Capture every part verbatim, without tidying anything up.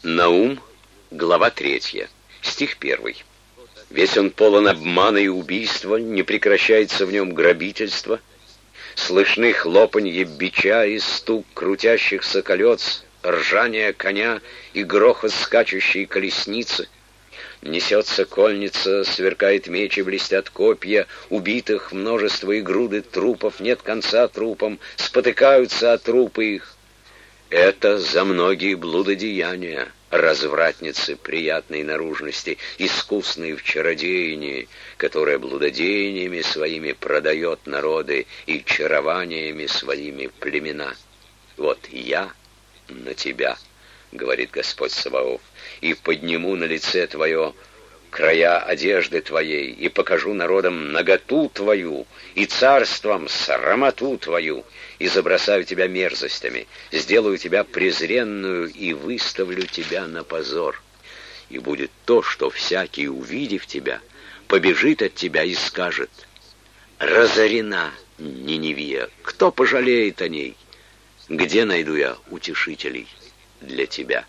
Наум, глава третья, стих первый. Весь он полон обмана и убийства, не прекращается в нем грабительство. Слышны хлопанье бича и стук крутящихся колес, ржание коня и грохот скачущей колесницы. Несется конница, сверкает меч и блестят копья, убитых множество и груды трупов, нет конца трупам, спотыкаются от трупы их. Это за многие блудодеяния, развратницы приятной наружности, искусные в чародеянии, которая блудодеяниями своими продает народы и чарованиями своими племена. Вот я на тебя, говорит Господь Саваоф, и подниму на лице твое края одежды твоей, и покажу народам наготу твою, и царством срамоту твою, и забросаю тебя мерзостями, сделаю тебя презренную, и выставлю тебя на позор. И будет то, что всякий, увидев тебя, побежит от тебя и скажет: разорена Ниневия, кто пожалеет о ней? Где найду я утешителей для тебя?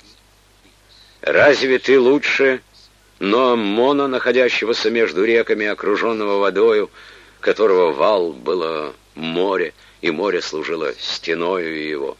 Разве ты лучше Ноаммона, находящегося между реками, окруженного водою, которого вал было море, и море служило стеною его?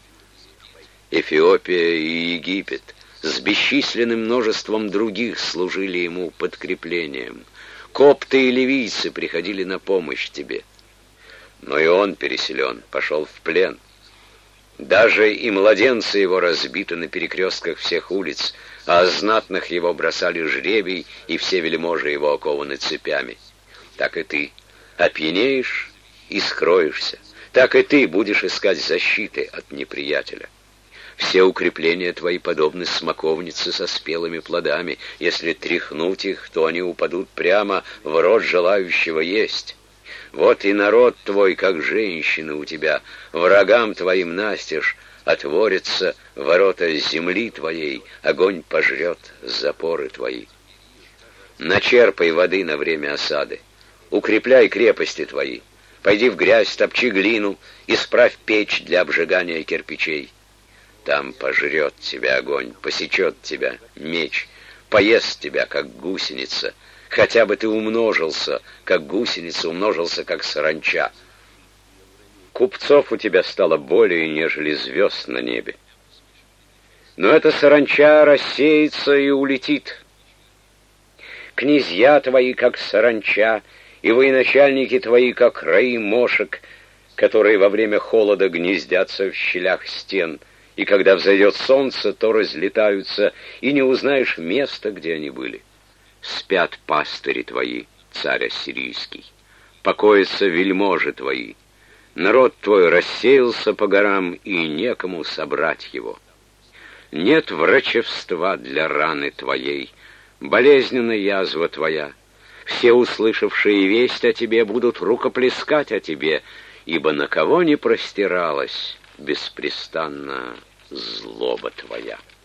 Эфиопия и Египет с бесчисленным множеством других служили ему подкреплением. Копты и ливийцы приходили на помощь тебе. Но и он переселен, пошел в плен. Даже и младенцы его разбиты на перекрестках всех улиц, а о знатных его бросали жребий, и все вельможи его окованы цепями. Так и ты опьянеешь и скроешься, так и ты будешь искать защиты от неприятеля. Все укрепления твои подобны смоковнице со спелыми плодами. Если тряхнуть их, то они упадут прямо в рот желающего есть. Вот и народ твой, как женщины у тебя, врагам твоим настежь отворятся ворота земли твоей, огонь пожрет запоры твои. Начерпай воды на время осады, укрепляй крепости твои, пойди в грязь, топчи глину, исправь печь для обжигания кирпичей. Там пожрет тебя огонь, посечет тебя меч, поест тебя, как гусеница. Хотя бы ты умножился, как гусеница, умножился, как саранча. Купцов у тебя стало более, нежели звезд на небе. Но эта саранча рассеется и улетит. Князья твои, как саранча, и военачальники твои, как раи мошек, которые во время холода гнездятся в щелях стен, и когда взойдет солнце, то разлетаются, и не узнаешь места, где они были. Спят пастыри твои, царь ассирийский, покоятся вельможи твои. Народ твой рассеялся по горам, и некому собрать его. Нет врачевства для раны твоей, болезненна язва твоя. Все, услышавшие весть о тебе, будут рукоплескать о тебе, ибо на кого не простиралась беспрестанно злоба твоя.